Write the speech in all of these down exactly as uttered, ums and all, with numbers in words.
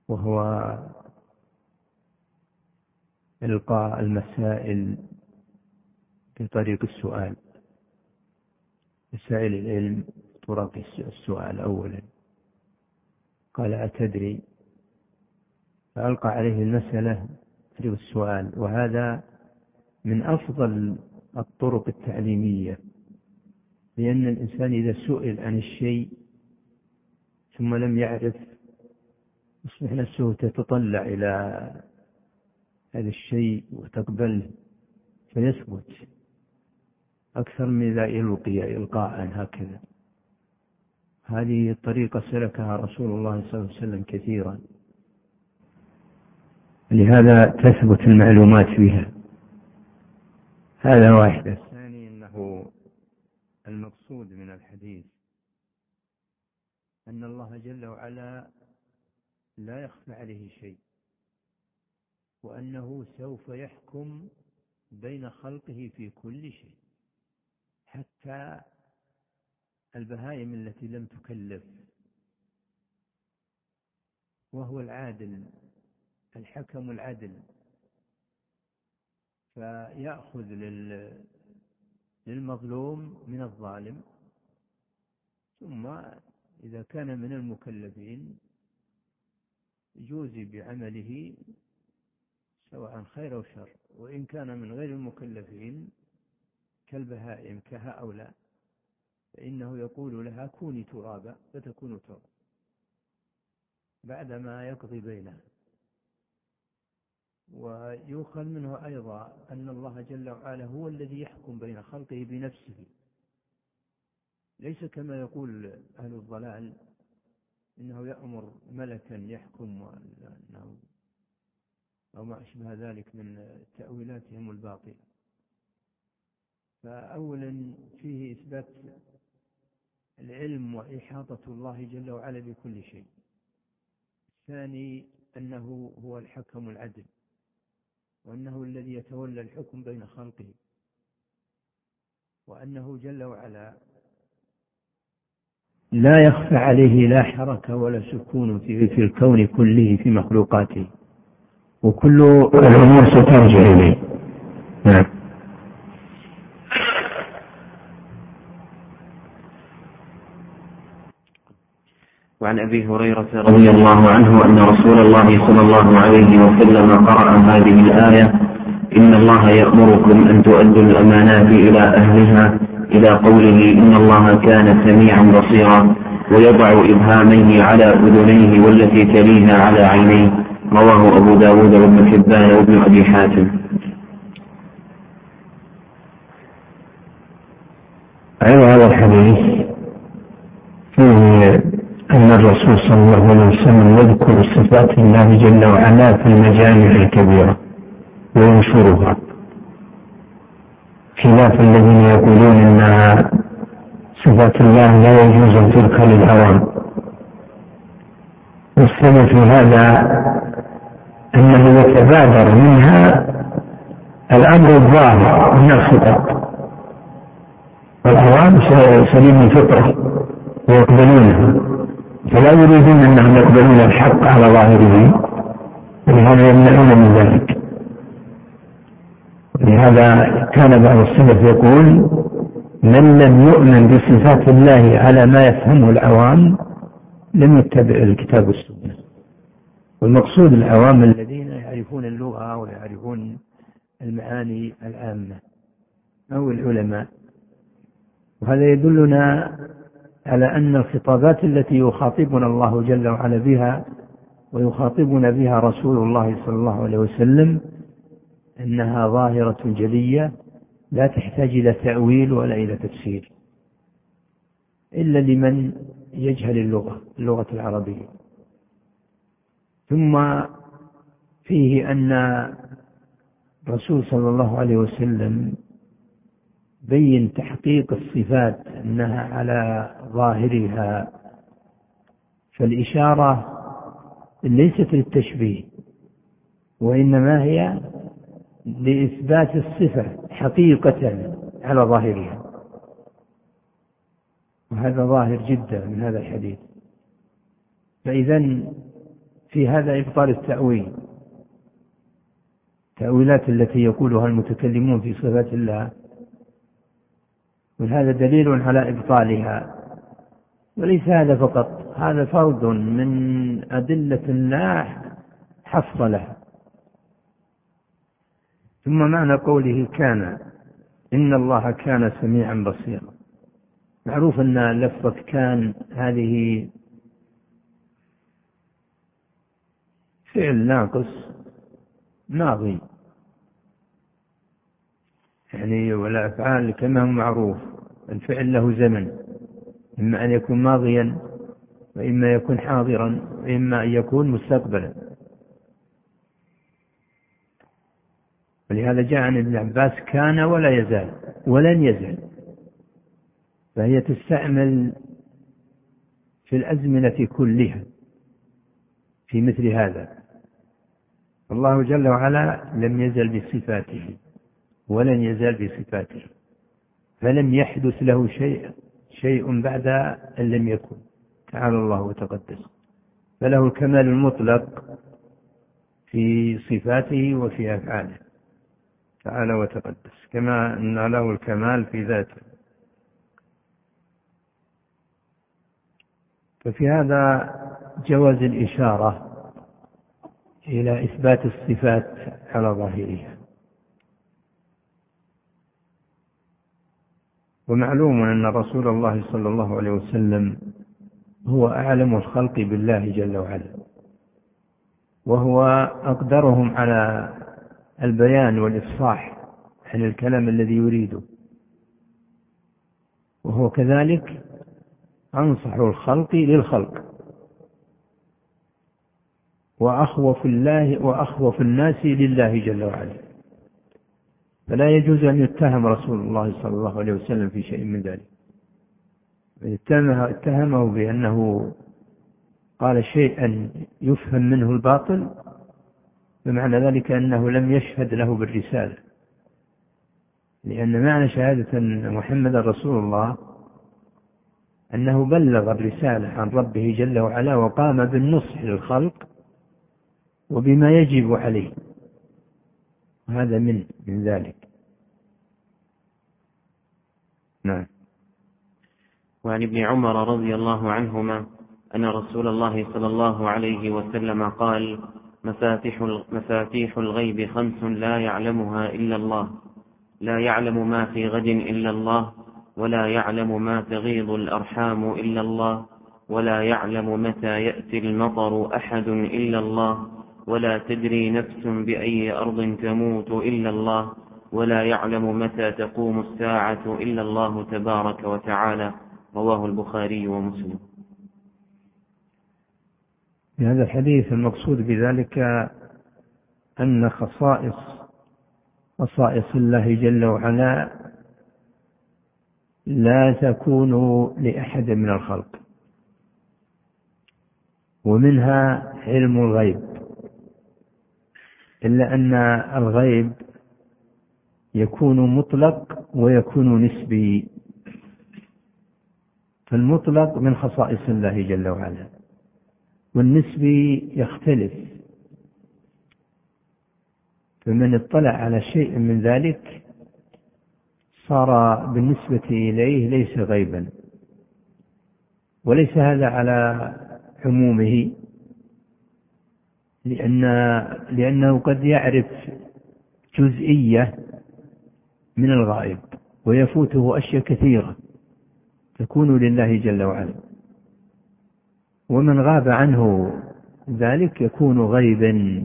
وهو إلقاء المسائل بطريق السؤال، مسائل العلم طرق السؤال. أولا قال أتدري، فألقى عليه المسألة طريق السؤال، وهذا من أفضل الطرق التعليمية، لأن الإنسان إذا سئل عن الشيء ثم لم يعرف يصبح نفسه تتطلع إلى هذا الشيء وتقبله فيثبت أكثر من إذا يلقي إلقاء هكذا. هذه الطريقة سلكها رسول الله صلى الله عليه وسلم كثيرا، لهذا تثبت المعلومات بها. هذا واحد. الثاني أنه المقصود من الحديث أن الله جل وعلا لا يخفى عليه شيء، وأنه سوف يحكم بين خلقه في كل شيء، حتى البهائم التي لم تكلف، وهو العادل الحكم العدل، فيأخذ للمظلوم من الظالم، ثم إذا كان من المكلفين يجوزي بعمله سواء خير أو شر، وإن كان من غير المكلفين كالبهائم كهؤلاء فإنه يقول لها كوني ترابا فتكون ترابا بعدما يقضي بينها. ويؤخذ منه أيضا أن الله جل وعلا هو الذي يحكم بين خلقه بنفسه، ليس كما يقول أهل الضلال إنه يأمر ملكا يحكم أو ما أشبه ذلك من تأويلاتهم الباطلة. فأولا فيه إثبات العلم وإحاطة الله جل وعلا بكل شيء. الثاني أنه هو الحكم العدل، وأنه الذي يتولى الحكم بين خلقه، وأنه جل وعلا لا يخفى عليه لا حركة ولا سكون في, في الكون كله في مخلوقاته، وكل الأمور سترجع إليه. نعم. وعن أبي هريرة رضي الله عنه أن رسول الله صلى الله عليه وسلم قرأ هذه الآية: إن الله يأمركم أن تؤدوا الأمانات إلى أهلها، إلى قوله إن الله كان سميعا بصيرا، ويضع إبهاميه على أذنيه والتي تليها على عينيه. رواه أبو داود وابن حبان وابن أبي حاتم. أيضا هذا الحديث فيه أن الرسول صلى الله عليه وسلم يذكر صفات الله جل وعلا في المجامع الكبيرة وينشرها، خلاف الذين يقولون أن صفات الله لا يجوز أن تذكر للعوام. والسبب في هذا أنه يتبادر منها الأمر الظاهر من الخطاب، والعوام سليم الفطرة ويقبلونها، فلا يريدون أنهم يقبلون الحق على ظاهره، ولهذا يمنعون من ذلك. لهذا كان بعض السلف يقول: من لم يؤمن بصفات الله على ما يفهمه العوام لم يتبع الكتاب والسنة. والمقصود العوام الذين يعرفون اللغة ويعرفون المعاني العامة أو العلماء. وهذا يدلنا على أن الخطابات التي يخاطبنا الله جل وعلا بها ويخاطبنا بها رسول الله صلى الله عليه وسلم أنها ظاهرة جلية لا تحتاج إلى تأويل ولا إلى تفسير، إلا لمن يجهل اللغة اللغة العربية. ثم فيه أن الرسول صلى الله عليه وسلم بين تحقيق الصفات أنها على ظاهرها، فالإشارة ليست للتشبيه وإنما هي لإثبات الصفة حقيقة على ظاهرها، وهذا ظاهر جدا من هذا الحديث. فإذن في هذا إبطال التأويل، التأويلات التي يقولها المتكلمون في صفات الله، وهذا دليل على إبطالها. وليس هذا فقط، هذا فرد من أدلة الله حفظ لها. ثم معنى قوله كان، إن الله كان سميعا بصيرا. معروف أن لفظة كان هذه فعل ناقص ماضي، يعني والأفعال كما هو معروف الفعل له زمن، إما أن يكون ماضيا وإما يكون حاضرا وإما أن يكون مستقبلا. ولهذا جاء عن ابن عباس كان ولا يزال ولن يزال، فهي تستعمل في الأزمنة كلها في مثل هذا. الله جل وعلا لم يزل بصفاته ولن يزال بصفاته، فلم يحدث له شيء شيء بعد أن لم يكن، تعالى الله وتقدس، فله الكمال المطلق في صفاته وفي أفعاله تعالى وتقدس، كما أن له الكمال في ذاته. ففي هذا جواز الإشارة إلى إثبات الصفات على ظاهرها. ومعلوم أن رسول الله صلى الله عليه وسلم هو أعلم الخلق بالله جل وعلا، وهو أقدرهم على البيان والإفصاح عن الكلام الذي يريده، وهو كذلك أنصح الخلق للخلق، وأخوف الله وأخوف الناس لله جل وعلا. فلا يجوز أن يتهم رسول الله صلى الله عليه وسلم في شيء من ذلك. اتهمه بأنه قال شيئا يفهم منه الباطل، بمعنى ذلك أنه لم يشهد له بالرسالة، لأن معنى شهادة أن محمد رسول الله أنه بلغ الرسالة عن ربه جل وعلا وقام بالنصح للخلق وبما يجب عليه، وهذا من من ذلك. نعم. وعن ابن عمر رضي الله عنهما أن رسول الله صلى الله عليه وسلم قال: مفاتيح مفاتيح الغيب خمس لا يعلمها إلا الله، لا يعلم ما في غد إلا الله، ولا يعلم ما تغيض الأرحام إلا الله، ولا يعلم متى يأتي المطر أحد إلا الله، ولا تدري نفس بأي أرض تموت إلا الله، ولا يعلم متى تقوم الساعة إلا الله تبارك وتعالى. رواه البخاري ومسلم. في هذا الحديث المقصود بذلك أن خصائص خصائص الله جل وعلا لا تكون لأحد من الخلق، ومنها علم الغيب، إلا أن الغيب يكون مطلق ويكون نسبي. فالمطلق من خصائص الله جل وعلا، والنسبي يختلف، فمن اطلع على شيء من ذلك صار بالنسبة إليه ليس غيبا. وليس هذا على عمومه، لأن لأنه قد يعرف جزئية من الغائب ويفوته أشياء كثيرة تكون لله جل وعلا، ومن غاب عنه ذلك يكون غيبا.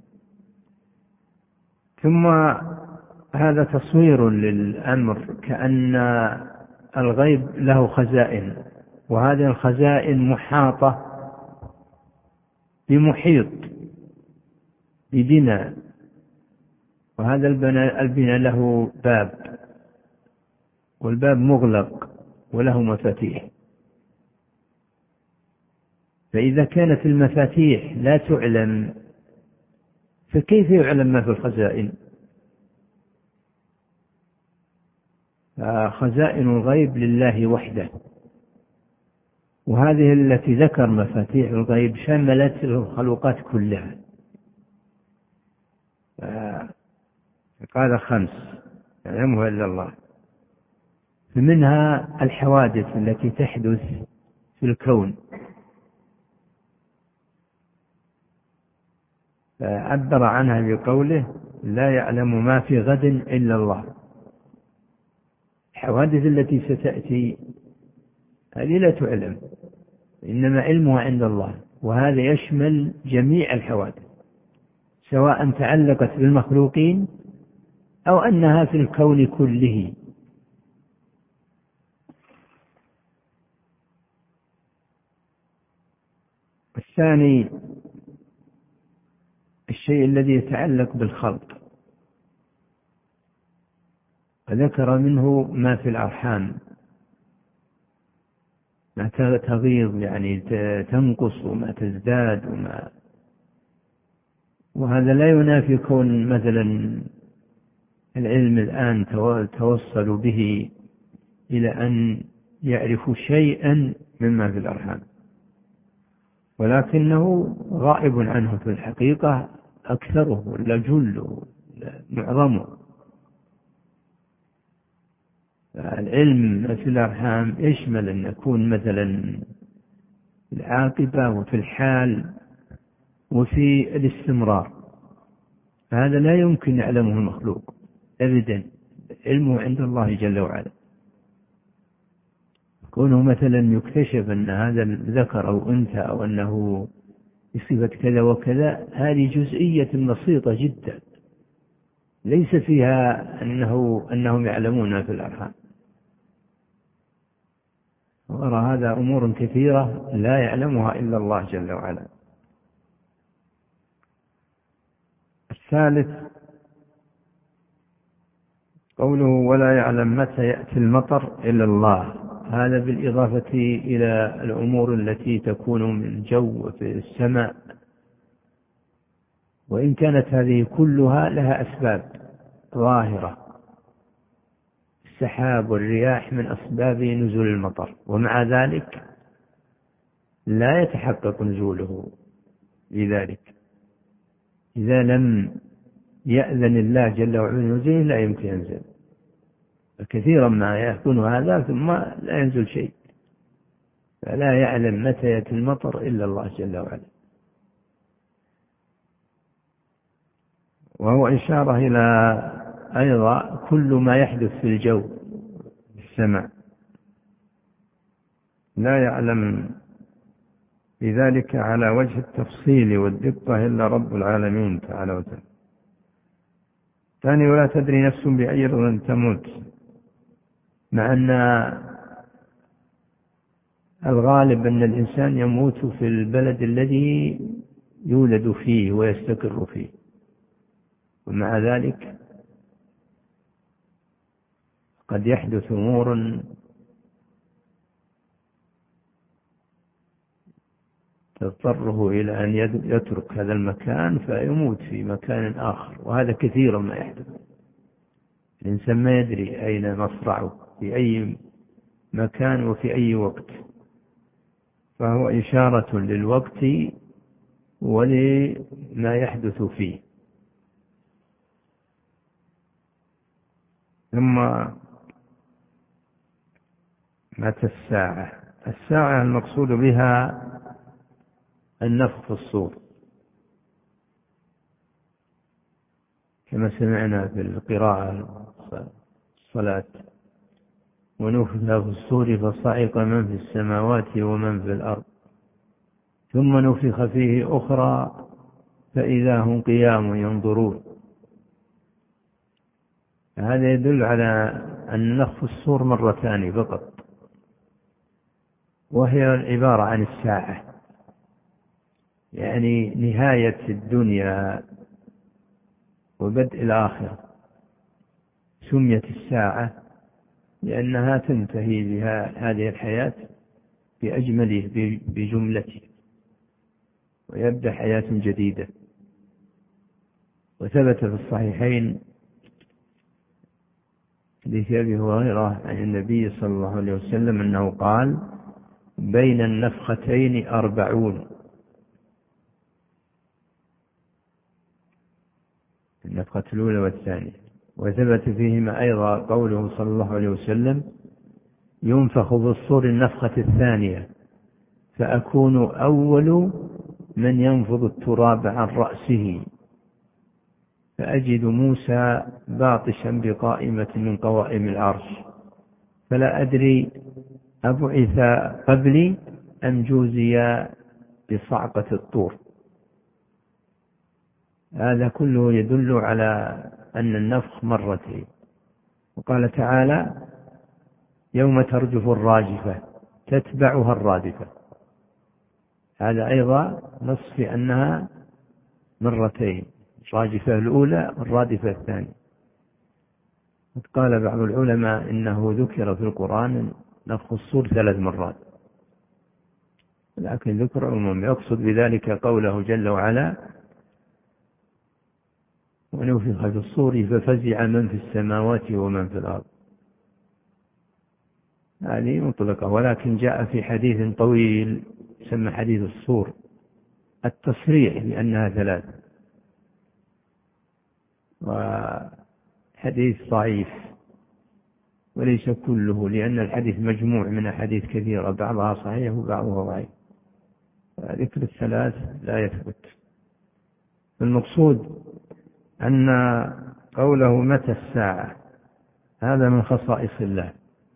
ثم هذا تصوير للأمر كأن الغيب له خزائن، وهذه الخزائن محاطة بمحيط ببناء، وهذا البناء له باب، والباب مغلق وله مفاتيح. فإذا كانت المفاتيح لا تعلم فكيف يعلم ما في الخزائن؟ خزائن الغيب لله وحده، وهذه التي ذكر مفاتيح الغيب شملت الخلوقات كلها. قال خمس يعلمها إلا الله، فمنها الحوادث التي تحدث في الكون، فعبر عنها بقوله لا يعلم ما في غد إلا الله. الحوادث التي ستأتي هذه لا تعلم، إنما علمها عند الله، وهذا يشمل جميع الحوادث سواء تعلقت بالمخلوقين أو أنها في الكون كله. الثاني الشيء الذي يتعلق بالخلق، وذكر منه ما في الأرحام، ما تغيض يعني تنقص وما تزداد وما، وهذا لا ينافي كون مثلا العلم الآن توصلوا به إلى أن يعرفوا شيئا مما في الأرحام، ولكنه غائب عنه في الحقيقة أكثره ولا جله معظمه. العلم في الأرحام يشمل أن يكون مثلا العاقبة وفي الحال وفي الاستمرار، هذا لا يمكن يعلمه المخلوق أبدا، علمه عند الله جل وعلا. كونه مثلا يكتشف أن هذا ذكر أو أنثى أو أنه بصفة كذا وكذا، هذه جزئية بسيطة جدا ليس فيها أنه أنهم يعلمون في الأرحام. وراء هذا أمور كثيرة لا يعلمها إلا الله جل وعلا. الثالث قوله ولا يعلم متى يأتي المطر إلا الله، هذا بالإضافة إلى الأمور التي تكون من الجو في السماء، وإن كانت هذه كلها لها أسباب ظاهرة، السحاب والرياح من أسباب نزول المطر، ومع ذلك لا يتحقق نزوله لذلك إذا لم يأذن الله جل وعلا نزوله لا يمكن ينزل. كثيرا ما يكون هذا ثم لا ينزل شيء، فلا يعلم متى يأتي المطر إلا الله جل وعلا. وهو إشارة إلى أيضا كل ما يحدث في الجو في السماء لا يعلم بذلك على وجه التفصيل والدقة إلا رب العالمين تعالى وتعالى. ثاني ولا تدري نفس بأي أرض تموت، مع أن الغالب أن الإنسان يموت في البلد الذي يولد فيه ويستقر فيه، ومع ذلك قد يحدث أمور تضطره إلى أن يترك هذا المكان فيموت في مكان آخر، وهذا كثيرا ما يحدث. الإنسان ما يدري أين مصرعه في أي مكان وفي أي وقت، فهو إشارة للوقت ولما يحدث فيه. ثم متى الساعة؟ الساعة المقصود بها النفخ في الصور، كما سمعنا في القراءة الصلاة ونفخ في الصور فصعق من في السماوات ومن في الأرض ثم نفخ فيه أخرى فإذا هم قيام ينظرون. هذا يدل على أن نفخ الصور مرتان فقط، وهي عبارة عن الساعة، يعني نهاية الدنيا وبدء الآخرة. سميت الساعة لأنها تنتهي بها هذه الحياة بأجمله بجملته، ويبدأ حياة جديدة. وثبت في الصحيحين حديث أبي هريرة عن النبي صلى الله عليه وسلم أنه قال بين النفختين أربعون. النفخة الأولى والثانية. وثبت فيهما أيضا قوله صلى الله عليه وسلم: ينفخ بالصور النفخة الثانية فأكون أول من ينفض التراب عن رأسه، فأجد موسى باطشا بقائمة من قوائم العرش، فلا أدري أبعث قبلي أم جوزي بصعقة الطور. هذا كله يدل على أن النفخ مرتين. وقال تعالى: يوم ترجف الراجفة تتبعها الرادفة. هذا أيضا نص في أنها مرتين، الراجفة الأولى والرادفة الثانية. قال بعض العلماء إنه ذكر في القرآن نفخ الصور ثلاث مرات، لكن ذكر عموم يقصد بذلك قوله جل وعلا: ونفخ في الصور ففزع من في السماوات ومن في الأرض. هذه مطلقة، ولكن جاء في حديث طويل يسمى حديث الصور التصريح بأنها ثلاث، وحديث ضعيف وليس كله، لأن الحديث مجموع من أحاديث كثيرة بعضها صحيح وبعضها ضعيف. ذكر الثلاث لا يثبت. المقصود أن قوله متى الساعة هذا من خصائص الله،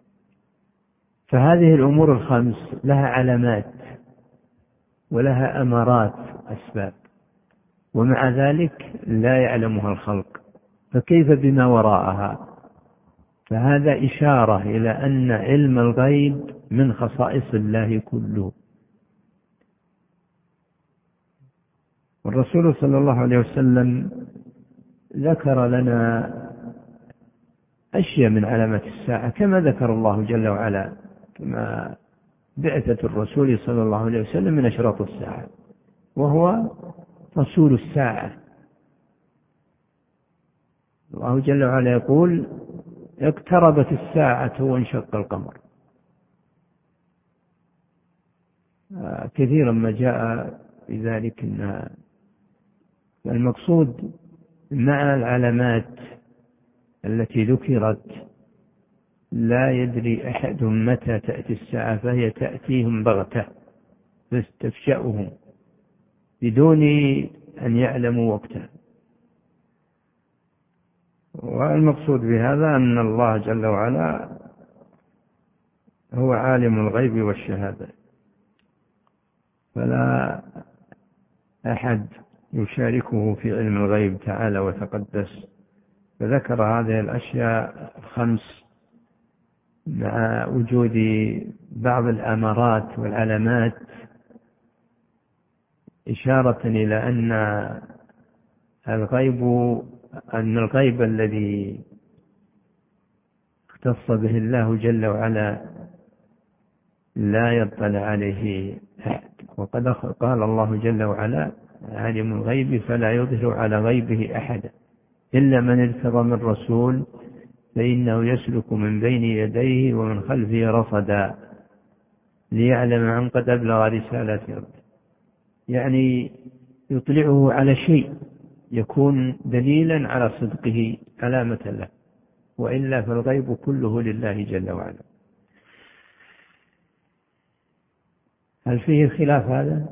فهذه الأمور الخمس لها علامات ولها أمارات أسباب، ومع ذلك لا يعلمها الخلق، فكيف بما وراءها؟ فهذا إشارة إلى أن علم الغيب من خصائص الله كله. والرسول صلى الله عليه وسلم ذكر لنا أشياء من علامات الساعة كما ذكر الله جل وعلا، كما بعثة الرسول صلى الله عليه وسلم من أشراط الساعة، وهو رسول الساعة. الله جل وعلا يقول: اقتربت الساعة وانشق القمر. كثيرا ما جاء في ذلك. إن المقصود مع العلامات التي ذكرت لا يدري أحد متى تأتي الساعة، فهي تأتيهم بغتة تستفشأهم بدون أن يعلموا وقتها. والمقصود بهذا أن الله جل وعلا هو عالم الغيب والشهادة، فلا أحد يشاركه في علم الغيب تعالى وتقدس. فذكر هذه الأشياء الخمس مع وجود بعض الأمارات والعلامات إشارة إلى أن الغيب أن الغيب الذي اختص به الله جل وعلا لا يطلع عليه أحد. وقد قال الله جل وعلا: عالم الغيب فلا يظهر على غيبه أحدا إلا من ارتضى من رسول فإنه يسلك من بين يديه ومن خلفه رصدا ليعلم عن قد أبلغ رسالة ربه. يعني يطلعه على شيء يكون دليلا على صدقه علامة له، وإلا فالغيب كله لله جل وعلا. هل فيه خلاف هذا؟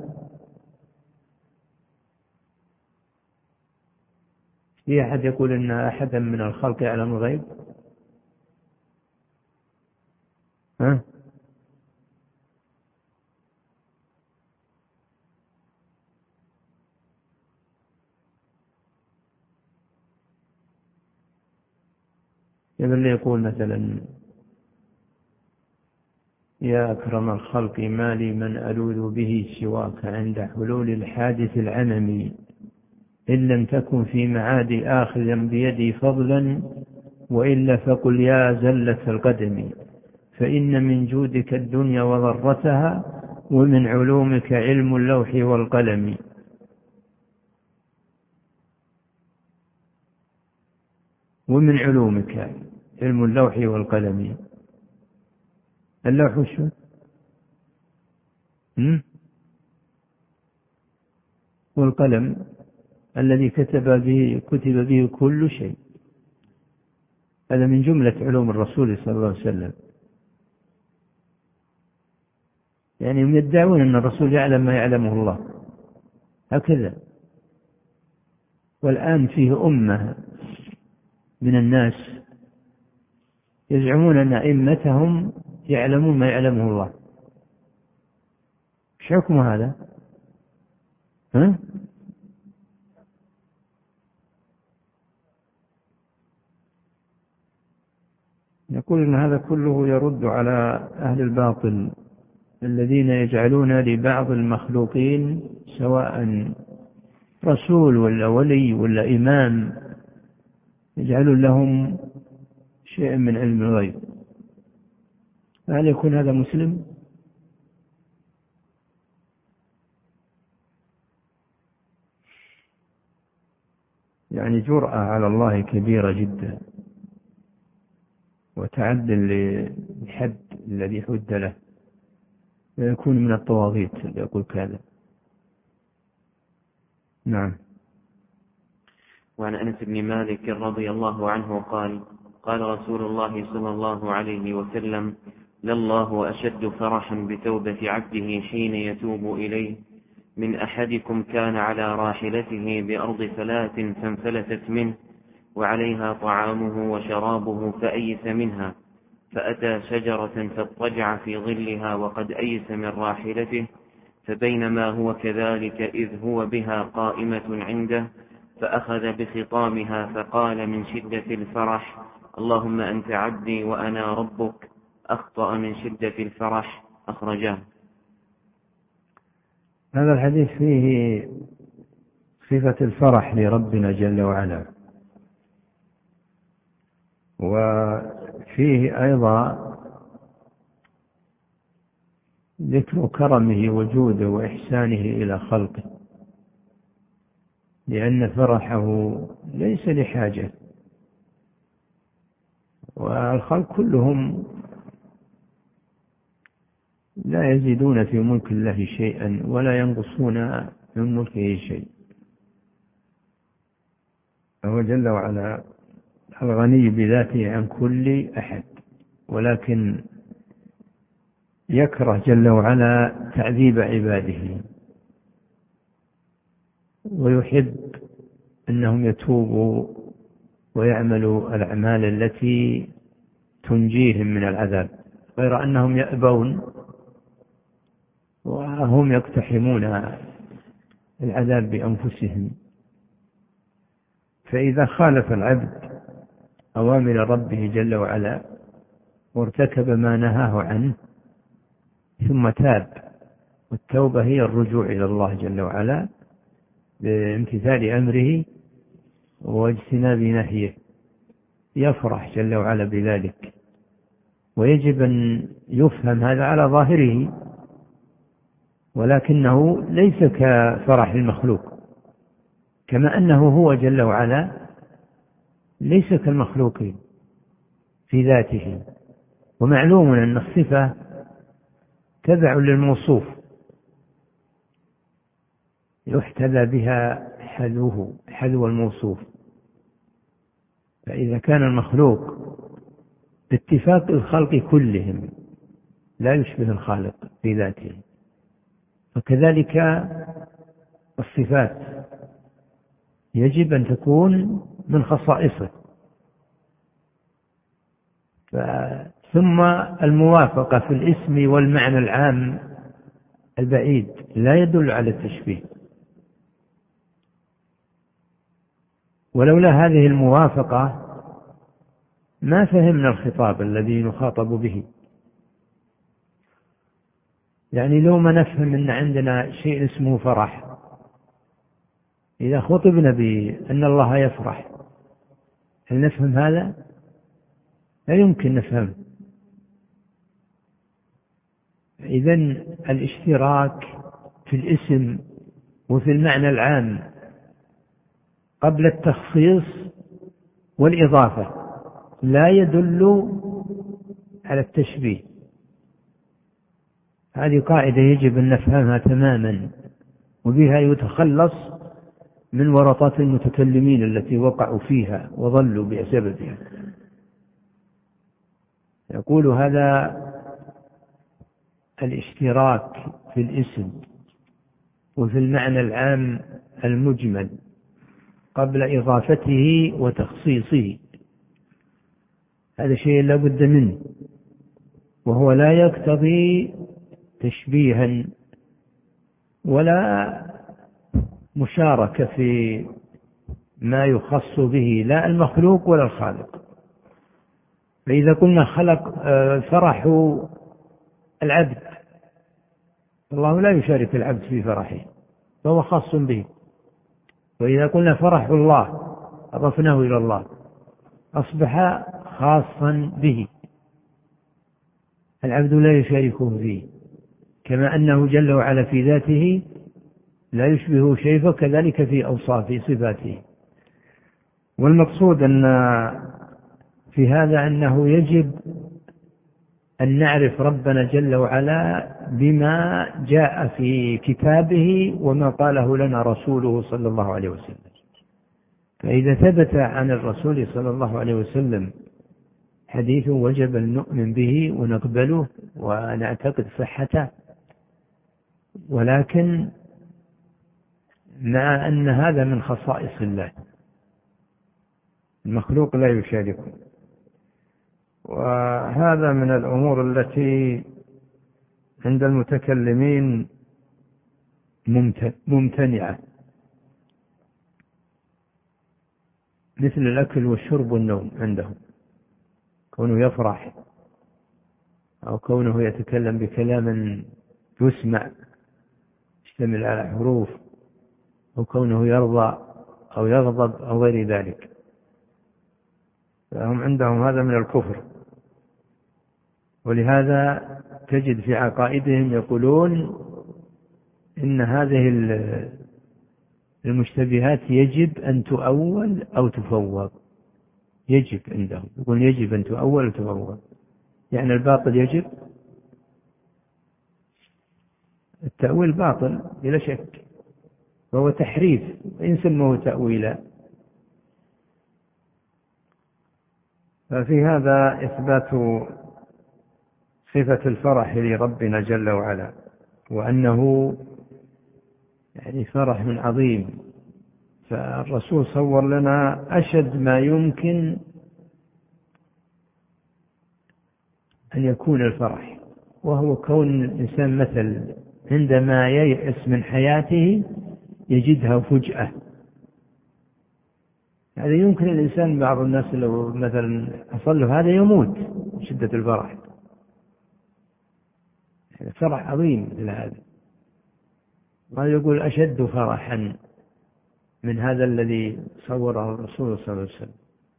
في أحد يقول أن أحدا من الخلق يعلم الغيب؟ ها؟ اللي يقول مثلا: يا أكرم الخلق ما لي من ألوذ به سواك عند حلول الحادث العممي إن لم تكن في معاد آخذا بيدي فضلا وإلا فقل يا زلة القدم فإن من جودك الدنيا وضرتها ومن علومك علم اللوح والقلم. ومن علومك علم اللوح والقلم. اللوح شو؟ والقلم الذي كتب به كتب به كل شيء. هذا من جملة علوم الرسول صلى الله عليه وسلم. يعني هم يدعون أن الرسول يعلم ما يعلمه الله، هكذا. والآن فيه أمة من الناس يزعمون أن أئمتهم يعلمون ما يعلمه الله. ايش حكم هذا؟ ها؟ يقول أن هذا كله يرد على أهل الباطل الذين يجعلون لبعض المخلوقين سواء رسول ولا ولي ولا إمام، يجعلون لهم شيء من علم الغيب. هل يكون هذا مسلم؟ يعني جرأة على الله كبيرة جدا، وتعد للحد الذي حد له، ويكون من الطواغيت اللي يقول كذا. نعم. وعن أنس بن مالك رضي الله عنه قال: قال رسول الله صلى الله عليه وسلم: لله أشد فرحا بتوبة عبده حين يتوب إليه من أحدكم كان على راحلته بأرض فلاة فانفلتت منه وعليها طعامه وشرابه فأيس منها، فأتى شجرة فاضطجع في ظلها وقد أيس من راحلته، فبينما هو كذلك إذ هو بها قائمة عنده فأخذ بخطامها فقال من شدة الفرح: اللهم أنت عبدي وأنا ربك، أخطأ من شدة الفرح. أخرجاه. هذا الحديث فيه صفة الفرح لربنا جل وعلا، وفيه أيضا ذكر كرمه وجوده وإحسانه إلى خلقه، لأن فرحه ليس لحاجة، والخلق كلهم لا يزيدون في ملك الله شيئا ولا ينقصون من ملكه شيء. فهو جل وعلا الغني بذاته عن كل أحد، ولكن يكره جل وعلا تعذيب عباده، ويحب أنهم يتوبوا ويعملوا الأعمال التي تنجيهم من العذاب، غير أنهم يأبون وهم يقتحمون العذاب بأنفسهم. فإذا خالف العبد أوامر ربه جل وعلا وارتكب ما نهاه عنه ثم تاب، والتوبة هي الرجوع إلى الله جل وعلا بامتثال أمره واجتناب نهيه، يفرح جل وعلا بذلك. ويجب أن يفهم هذا على ظاهره، ولكنه ليس كفرح المخلوق، كما أنه هو جل وعلا ليس كالمخلوقين في ذاته. ومعلوم أن الصفة تبع للموصوف يحتذى بها حذوه حذو الموصوف. فإذا كان المخلوق باتفاق الخلق كلهم لا يشبه الخالق في ذاته، فكذلك الصفات يجب أن تكون من خصائصه. ثم الموافقة في الاسم والمعنى العام البعيد لا يدل على التشبيه، ولولا هذه الموافقة ما فهمنا الخطاب الذي نخاطب به. يعني لو ما نفهم أن عندنا شيء اسمه فرح، إذا خطبنا بأن الله يفرح، هل نفهم هذا؟ لا يمكن نفهم. إذن الاشتراك في الاسم وفي المعنى العام قبل التخصيص والإضافة لا يدل على التشبيه. هذه قاعدة يجب أن نفهمها تماما، وبها يتخلص من ورطات المتكلمين التي وقعوا فيها وظلوا بسببها. يقول هذا الاشتراك في الاسم وفي المعنى العام المجمل قبل إضافته وتخصيصه، هذا شيء لا بد منه، وهو لا يقتضي تشبيها ولا مشاركة في ما يخص به لا المخلوق ولا الخالق. فإذا قلنا خلق فرح العبد، الله لا يشارك العبد في فرحه فهو خاص به. وإذا قلنا فرح الله أضفناه إلى الله أصبح خاصا به، العبد لا يشاركه فيه، كما أنه جل وعلا في ذاته لا يشبه شيء، فكذلك في أوصافه صفاته. والمقصود أن في هذا أنه يجب أن نعرف ربنا جل وعلا بما جاء في كتابه وما قاله لنا رسوله صلى الله عليه وسلم. فإذا ثبت عن الرسول صلى الله عليه وسلم حديث وجب أن نؤمن به ونقبله ونعتقد صحته، ولكن مع أن هذا من خصائص الله، المخلوق لا يشاركه. وهذا من الأمور التي عند المتكلمين ممتنعة، مثل الأكل والشرب والنوم عندهم، كونه يفرح أو كونه يتكلم بكلام يسمع يشتمل على حروف، أو كونه يرضى أو يغضب أو غير ذلك، فهم عندهم هذا من الكفر. ولهذا تجد في عقائدهم يقولون إن هذه المشتبهات يجب أن تؤول أو تفوض. يجب عندهم، يقول يجب أن تؤول أو تفوض، يعني الباطل يجب، التأويل باطل بلا شك، وهو تحريف إن سموه تأويلا. ففي هذا إثبات صفة الفرح لربنا جل وعلا، وأنه يعني فرح عظيم. فالرسول صور لنا أشد ما يمكن أن يكون الفرح، وهو كون الإنسان مثل عندما ييأس من حياته يجدها فجأة. هذا يمكن الإنسان، بعض الناس لو مثلا حصل له هذا يموت من شدة الفرح، يعني فرح عظيم مثل هذا. وهذا يقول أشد فرحا من هذا الذي صوره الرسول صلى الله عليه وسلم.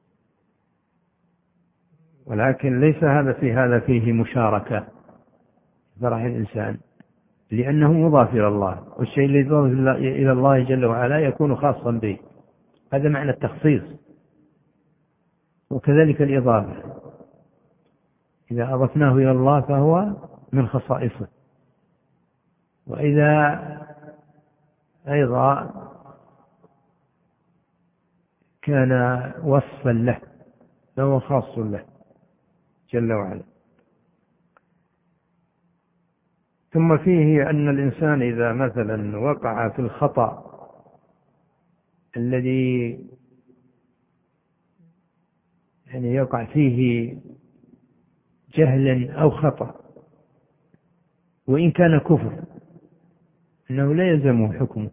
ولكن ليس هذا في هذا فيه مشاركة فرح الإنسان، لأنه مضاف إلى الله، والشيء اللي يضاف إلى الله جل وعلا يكون خاصا به، هذا معنى التخصيص. وكذلك الإضافة، إذا أضفناه إلى الله فهو من خصائصه، وإذا أيضا كان وصفا له فهو خاص له جل وعلا. ثم فيه أن الإنسان إذا مثلا وقع في الخطأ الذي يعني يقع فيه جهلا أو خطأ، وإن كان كفر، أنه لا يلزمه حكمه،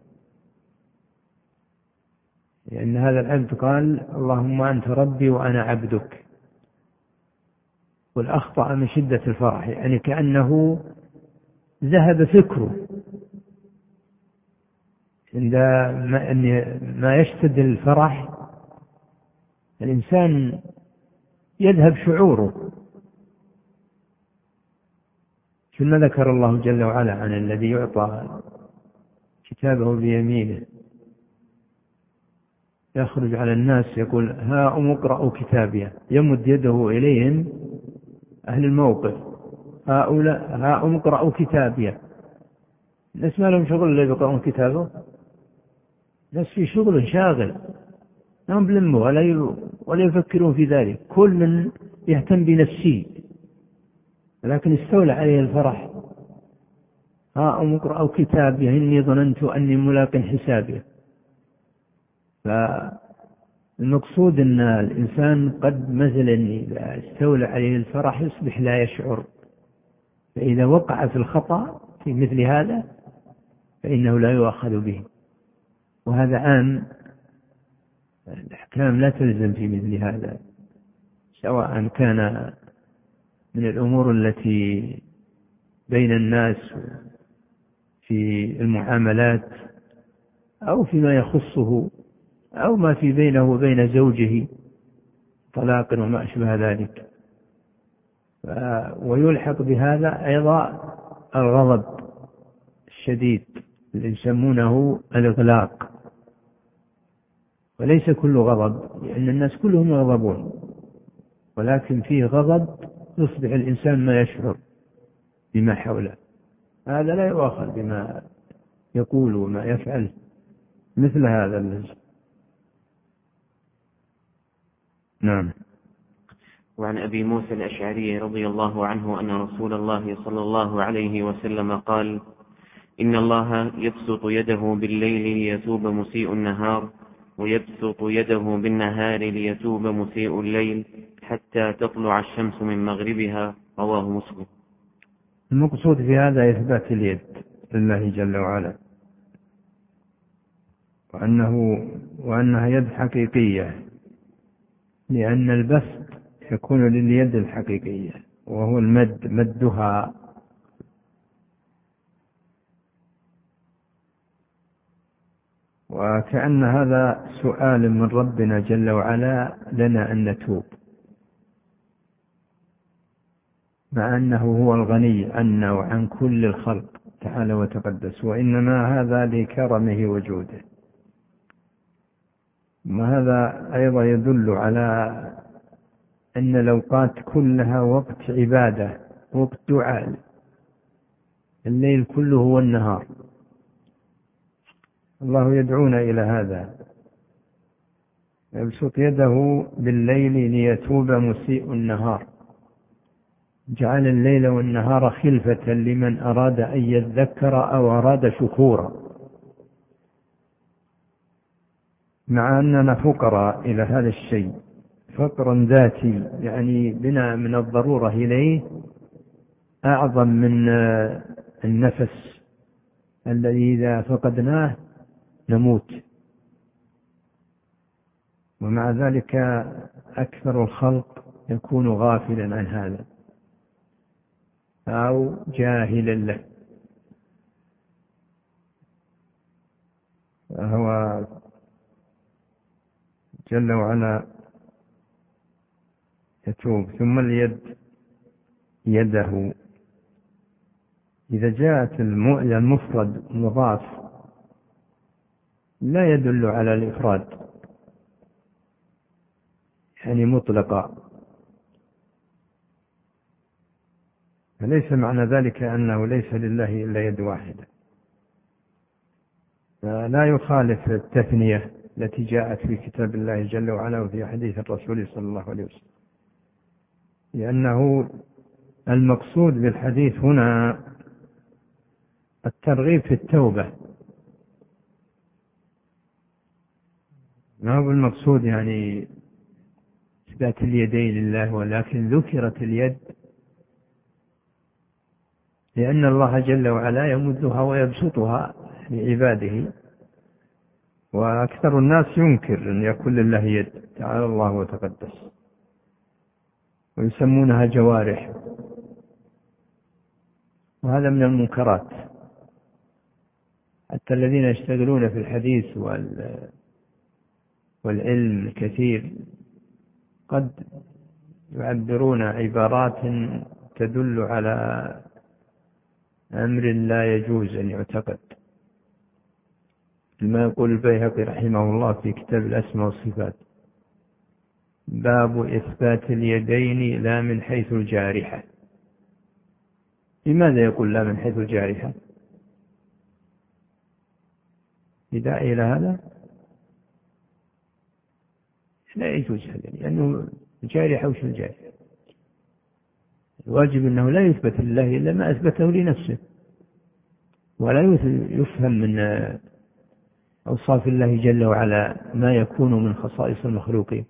لأن هذا العبد قال اللهم أنت ربي وأنا عبدك، والأخطأ من شدة الفرح، يعني كأنه ذهب فكره عندما يشتد الفرح الإنسان يذهب شعوره. ثم ذكر الله جل وعلا عن الذي يعطى كتابه بيمينه يخرج على الناس يقول ها أم اقرأوا كتابي، يمد يده إليهم أهل الموقف هؤلاء هاؤم اقرأوا كتابيه. الناس ما لهم شغل اللي يقرأون كتابه، الناس في شغل شاغل، ما هم بلموا ولا ولا يفكرون في ذلك، كل يهتم بنفسه، لكن استولى عليه الفرح. هاؤم اقرأوا كتابيه إني ظننت أني ملاق حسابيه. فالمقصود أن الإنسان قد مثلا إذا استولى عليه الفرح يصبح لا يشعر، فإذا وقع في الخطأ في مثل هذا فإنه لا يؤخذ به. وهذا عام، الأحكام لا تلزم في مثل هذا، سواء كان من الأمور التي بين الناس في المعاملات أو فيما يخصه أو ما في بينه وبين زوجه طلاق وما أشبه ذلك. ويلحق بهذا أيضا الغضب الشديد اللي يسمونه الإغلاق، وليس كل غضب، لأن الناس كلهم يغضبون، ولكن فيه غضب يصبح الإنسان ما يشعر بما حوله، هذا لا يؤاخذ بما يقول وما يفعل مثل هذا الناس. نعم. وعن أبي موسى الأشعري رضي الله عنه أن رسول الله صلى الله عليه وسلم قال: إن الله يبسط يده بالليل ليتوب مسيء النهار، ويبسط يده بالنهار ليتوب مسيء الليل، حتى تطلع الشمس من مغربها. رواه مسلم. المقصود في هذا إثبات اليد لله جل وعلا، وأنه وأنها يد حقيقية، لأن البسط يكون لليد الحقيقية وهو المد، مدها. وكأن هذا سؤال من ربنا جل وعلا لنا أن نتوب، مع أنه هو الغني عنا وعن كل الخلق تعالى وتقدس، وإنما هذا لكرمه وجوده. وهذا أيضا يدل على أن الأوقات كلها وقت عبادة، وقت دعاء، الليل كله والنهار الله يدعونا إلى هذا. يبسط يده بالليل ليتوب مسيء النهار، جعل الليل والنهار خلفة لمن أراد أن يذكر أو أراد شكورا، مع أننا فقراء إلى هذا الشيء فقرا ذاتي، يعني بنا من الضرورة إليه أعظم من النفس الذي إذا فقدناه نموت. ومع ذلك أكثر الخلق يكون غافلا عن هذا أو جاهلا له، فهو جل وعلا يتوب. ثم اليد، يده إذا جاءت المفرد مضاف لا يدل على الإفراد، يعني مطلقا، فليس معنى ذلك أنه ليس لله إلا يد واحدة، فلا يخالف التثنية التي جاءت في كتاب الله جل وعلا وفي حديث الرسول صلى الله عليه وسلم، لأنه المقصود بالحديث هنا الترغيب في التوبة، ما هو المقصود يعني إثبات اليدين لله، ولكن ذكرت اليد لأن الله جل وعلا يمدها ويبسطها لعباده، وأكثر الناس ينكر أن يكون لله يد تعالى الله وتقدس، ويسمونها جوارح، وهذا من المنكرات. حتى الذين يشتغلون في الحديث والعلم الكثير قد يعبرون عبارات تدل على أمر لا يجوز أن يعتقد، كما يقول البيهقي رحمه الله في كتاب الأسماء والصفات: باب إثبات اليدين لا من حيث الجارحة. لماذا يقول لا من حيث الجارحة؟ بداعي إلى هذا؟ لا يجوز هذا، لأنه الجارحة وش الجارحة؟ الواجب أنه لا يثبت لله إلا ما أثبته لنفسه، ولا يفهم من أوصاف الله جل وعلا ما يكون من خصائص المخلوقين،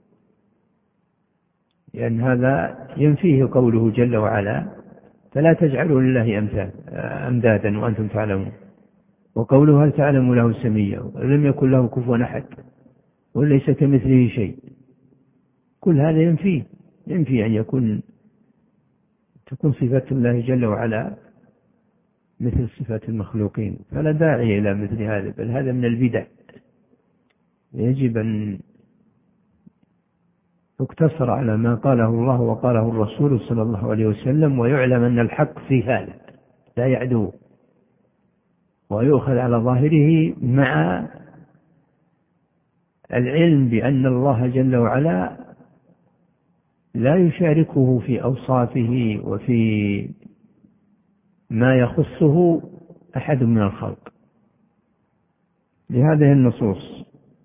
لأن هذا ينفيه قوله جل وعلا فلا تجعلوا لله أندادا وأنتم تعلمون، وقوله هل تعلم له سميا ولم يكن له كفوا أحد وليس كمثله شيء، كل هذا ينفيه ينفي أن يكون تكون صفات الله جل وعلا مثل صفات المخلوقين، فلا داعي إلى مثل هذا، بل هذا من البدع. يجب أن يقتصر على ما قاله الله وقاله الرسول صلى الله عليه وسلم، ويعلم أن الحق في هذا لا يعدو، ويؤخذ على ظاهره مع العلم بأن الله جل وعلا لا يشاركه في أوصافه وفي ما يخصه أحد من الخلق لهذه النصوص.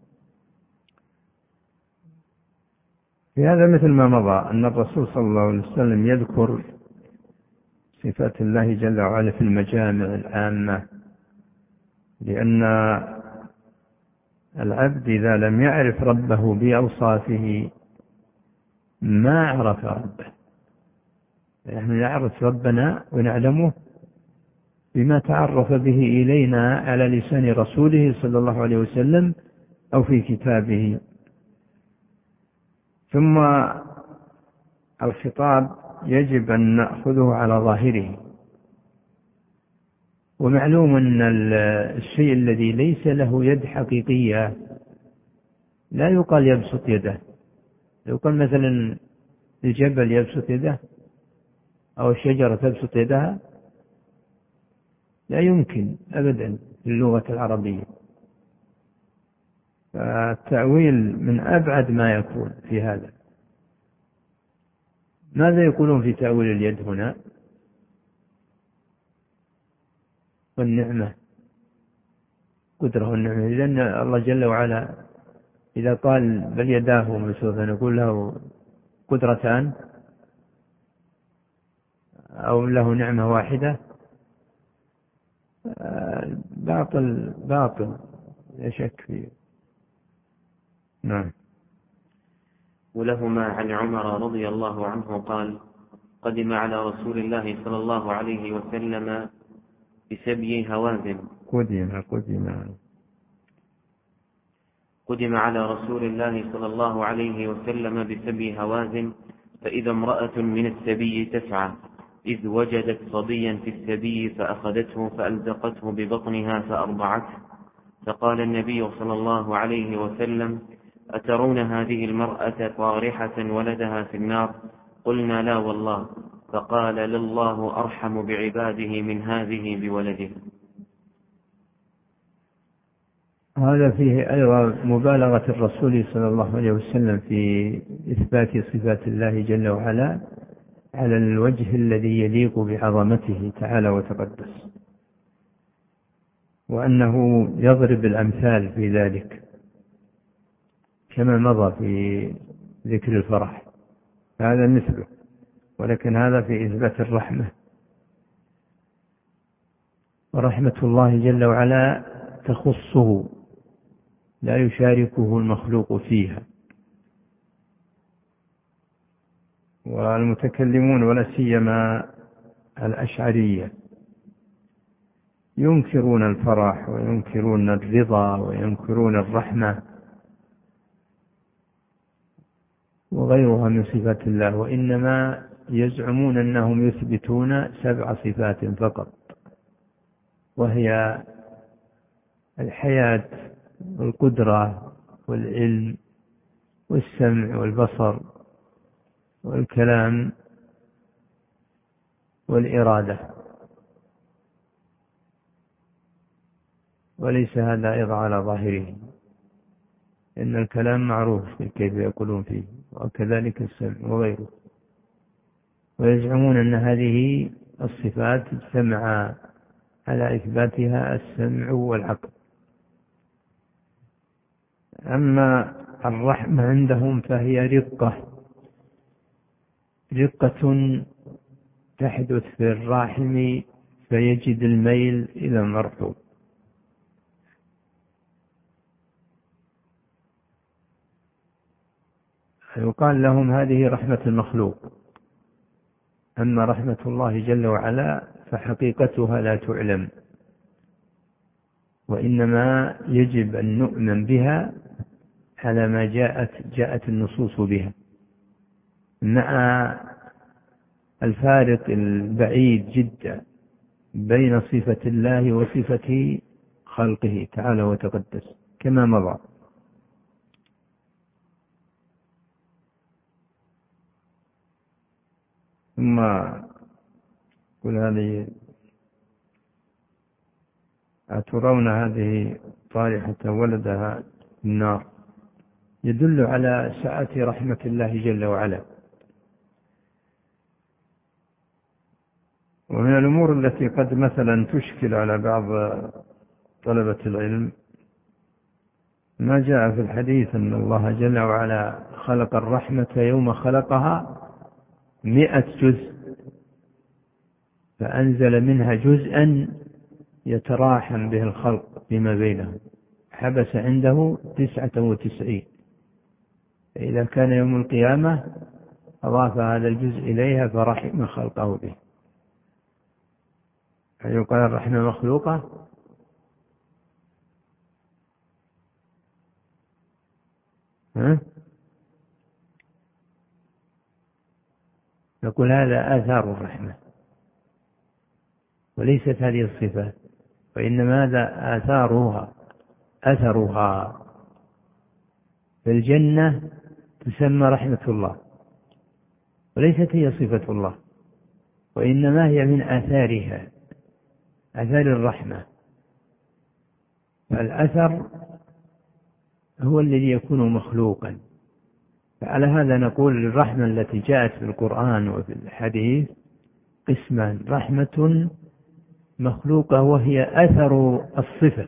في هذا مثل ما مضى أن الرسول صلى الله عليه وسلم يذكر صفات الله جل وعلا في المجامع العامة، لأن العبد إذا لم يعرف ربه بأوصافه ما عرف ربه. نحن نعرف ربنا ونعلمه بما تعرف به إلينا على لسان رسوله صلى الله عليه وسلم أو في كتابه. ثم الخطاب يجب أن نأخذه على ظاهره، ومعلوم أن الشيء الذي ليس له يد حقيقية لا يقال يبسط يده. لو قال مثلا الجبل يبسط يده أو الشجرة تبسط يدها لا يمكن أبدا في اللغة العربية، فالتأويل من أبعد ما يكون في هذا. ماذا يقولون في تأويل اليد هنا؟ والنعمة، قدرة والنعمة، لأن الله جل وعلا إذا قال بل يداه مبسوطتان نقول له قدرتان أو له نعمة واحدة؟ باطل باطل لا شك فيه. نعم. ولهما عن عمر رضي الله عنه قال قدم على رسول الله صلى الله عليه وسلم بسبي هوازن قدم قدم قدم على رسول الله صلى الله عليه وسلم بسبي هوازن، فإذا امرأة من السبي تسعى، إذ وجدت صبيا في السبي فأخذته فألزقته ببطنها فأرضعته، فقال النبي صلى الله عليه وسلم أترون هذه المرأة طارحة ولدها في النار؟ قلنا لا والله. فقال لله أرحم بعباده من هذه بولده. هذا فيه أيضا مبالغة الرسول صلى الله عليه وسلم في إثبات صفات الله جل وعلا على الوجه الذي يليق بعظمته تعالى وتقدس، وأنه يضرب الأمثال في ذلك كما مضى في ذكر الفرح، هذا مثله، ولكن هذا في إثبات الرحمة، ورحمة الله جل وعلا تخصه لا يشاركه المخلوق فيها. والمتكلمون ولا سيما الأشعرية ينكرون الفرح وينكرون الرضا وينكرون الرحمة وغيرها من صفات الله، وإنما يزعمون أنهم يثبتون سبع صفات فقط، وهي الحياة والقدرة والعلم والسمع والبصر والكلام والإرادة، وليس هذا أيضا على ظاهره، إن الكلام معروف كيف يقولون فيه، وكذلك السمع وغيره، ويزعمون أن هذه الصفات اجتمع على إثباتها السمع والعقل. أما الرحمة عندهم فهي رقة رقة تحدث في الراحم فيجد الميل إلى المرحوم. يقال لهم هذه رحمة المخلوق. أما رحمة الله جل وعلا فحقيقتها لا تعلم، وإنما يجب أن نؤمن بها على ما جاءت جاءت النصوص بها، مع الفارق البعيد جدا بين صفة الله وصفة خلقه تعالى وتقدس كما مضى. ثم قل هذه أترون هذه طارحة ولدها النار، يدل على سعة رحمة الله جل وعلا. ومن الأمور التي قد مثلا تشكل على بعض طلبة العلم ما جاء في الحديث أن الله جل وعلا خلق الرحمة يوم خلقها مئة جزء، فأنزل منها جزءا يتراحم به الخلق فيما بينهم، حبس عنده تسعة وتسعين، فإذا كان يوم القيامة أضاف هذا الجزء إليها فرحم خلقه به. يقال الرحمة مخلوقة؟ ها؟ نقول هذا آثار الرحمة وليست هذه الصفات، وإنما هذا آثارها أثرها. فالجنة تسمى رحمة الله وليست هي صفة الله، وإنما هي من آثارها، آثار الرحمة. فالأثر هو الذي يكون مخلوقا. فعلى هذا نقول الرحمة التي جاءت في القرآن وفي الحديث قسمان: رحمة مخلوقة وهي أثر الصفة،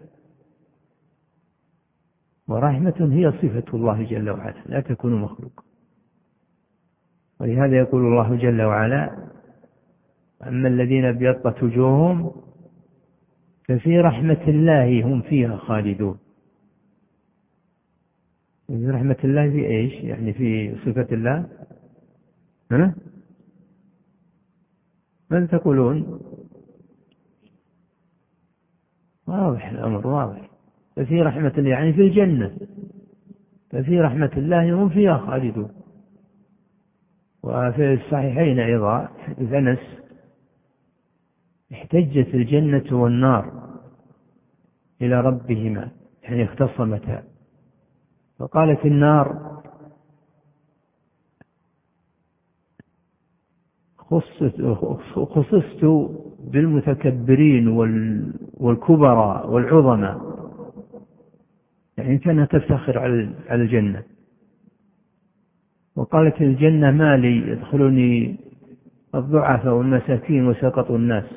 ورحمة هي صفة الله جل وعلا لا تكون مخلوقة. ولهذا يقول الله جل وعلا: أما الذين ابيضت وجوههم ففي رحمة الله هم فيها خالدون. في رحمة الله في إيش؟ يعني في صفة الله؟ ها؟ ماذا تقولون؟ واضح الأمر واضح. ففي رحمة الله يعني في الجنة، ففي رحمة الله هم فيها خالدون. وفي الصحيحين أيضا حديث أنس: احتجت الجنة والنار إلى ربهما، يعني اختصمتا، فقالت النار: خصصت بالمتكبرين والكبراء والعظماء، يعني كانت تفتخر على الجنة. وقالت الجنة: ما لي يدخلني الضعفاء والمساكين وسقط الناس.